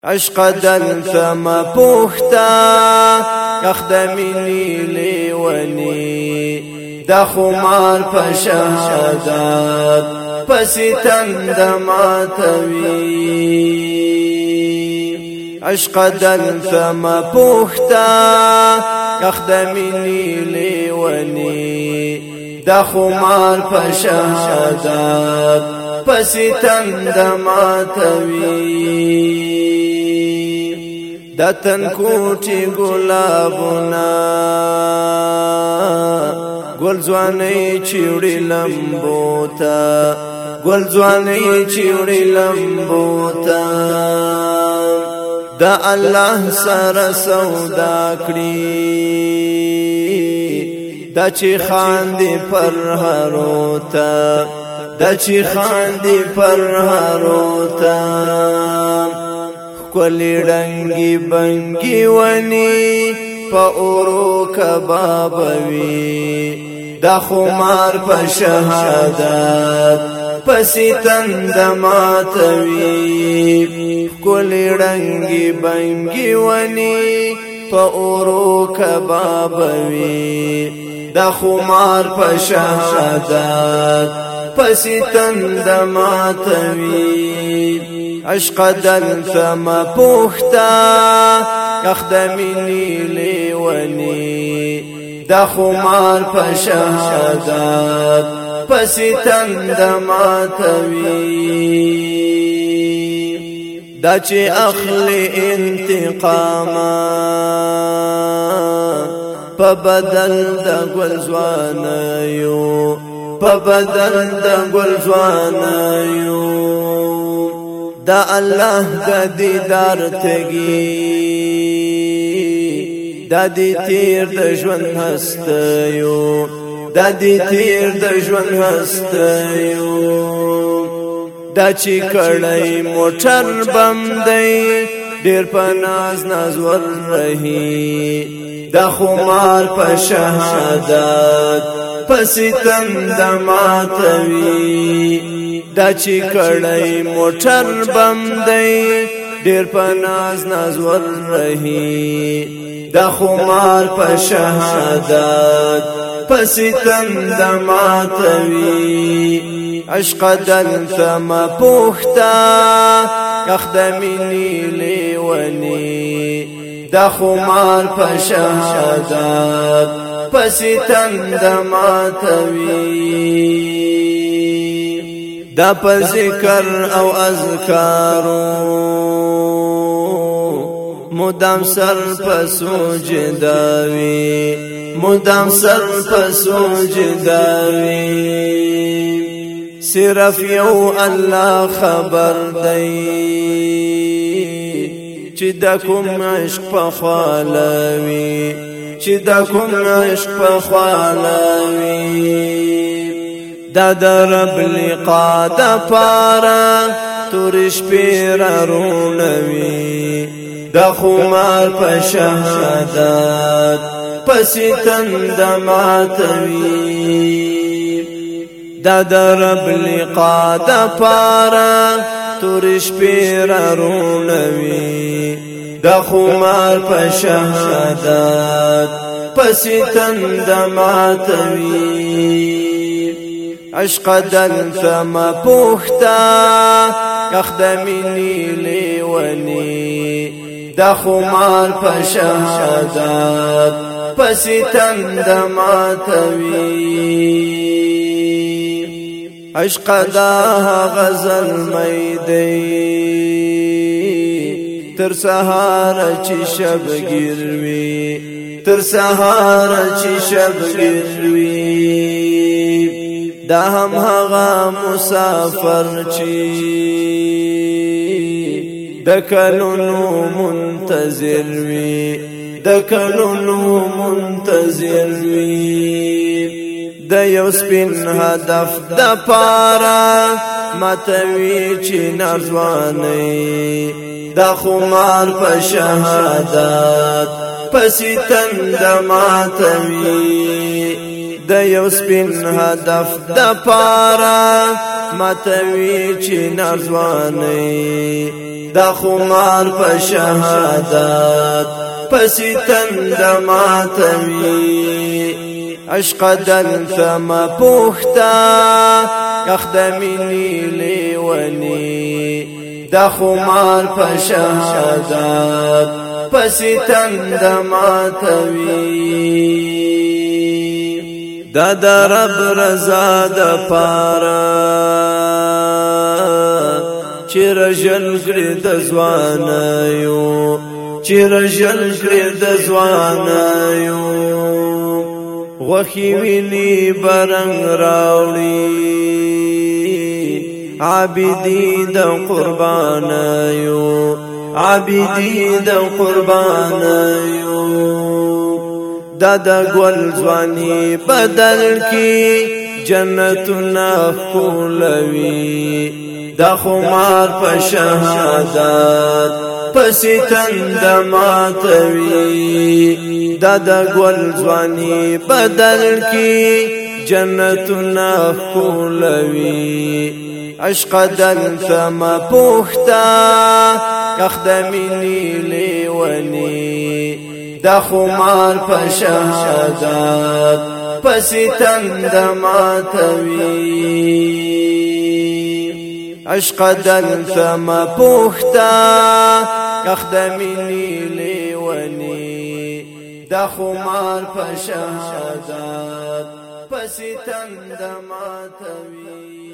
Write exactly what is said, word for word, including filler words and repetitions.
عشق دلتا ما پوختا اخدمینی لیونی دا خمار پا شهادت پسی تند ماتوی عشق دلتا ما پوختا اخدمینی لیونی دا خمار پا شهادت پسی تند ماتوی دا تنکوٹی گلابونا گل زوانی چیوڑی لمبوتا گل زوانی چیوڑی لمبوتا دا اللہ سر سودا کری دا چی خاندی پر هروتا دا چی خاندی پر هروتا کلی رنگی بنگی ونی پا اورو کبابوی دا خمار پا شهادت پسی تند ماتوی کلی رنگی بنگی ونی پا اورو کبابوی دا خمار پا شهادت پسی تند ماتوی عشق دلتا ما پوختا اخدمینی لیونی دا خمار پا شهادت پسی تند ماتوی دا چی اخلی انتقاما پا بدل دا گل زوانیو پا بدل دا گل زوانیو دا اللہ دا دیدار تگی دا دی تیر دا جون هستیو دا دی تیر دا جون هستیو دا چی کڑی موٹر بم دی دیر پا ناز ناز ور رہی دا خمار پا شهادت پسی تند ماتوی دا چی کڑی موٹر بم دی دیر پا ناز ناز ور رہی دا خمار پا شهادت پسی تند ماتوی عشق دلتا ما پوختا اخدمینی لیونی دا خمار پا شهادت پسی تند ماتوی دا پا ذکر او اذکارو مدام سر پا سجداوی مدام سر پا سجداوی صرف یو اللہ خبر دی چی دا کم عشق پا خوالاوی چی دا کم عشق پا خوالاوی دا دا رب لقا دا پارا تورش پیر رونوی دا خمار پا شهادت پسی تند ماتوی دا دا رب لقا دا پارا تورش پیر رونوی دا خمار پا شهادت پسی تند ماتوی عشق دلتا ما پوختا اخدمینی لیونی دا خمار پا شهادت پسی تند ماتوی عشق دا غزل میدی تر سهار چی شب گیروی تر سهار چی شب گیروی دا هم هغه مسافر چی دکلونو منتظر وی دکلونو منتظر وی د یو سپین هدف د پارا ماتوی چی نرزوانی دا خمار پا شهادت پسی تند ماتوی د یو سپین هدف د پاره ماتوي چې نرځواني د خمار په شهادت پسې تند ماتوي عشق دلته ما پوښتا یخ د مینې لیونی د خمار په شهادت پسې تند ماتوي دا د رب رضا د پاره چې رجل کړي د ځوانیو چې رجل کړي د ځوانیو غوښې ویني برنګ راوړي عابدي د قربانیو عابدي د قربانیو دا د ګل ځواني بدل کی جنتونه کولوي د خمار په شهادت پسې تند ماتوي دا د ګل ځواني بدل کی جنتونه کولوي عشق دلته ما پوښتا یخ د مینې لیونی د خمار په شهادت پسې تند ماتوي عشق دلته ما پوښتا یخ د مینې لیونی د خمار په شهادت پسې تند ماتوي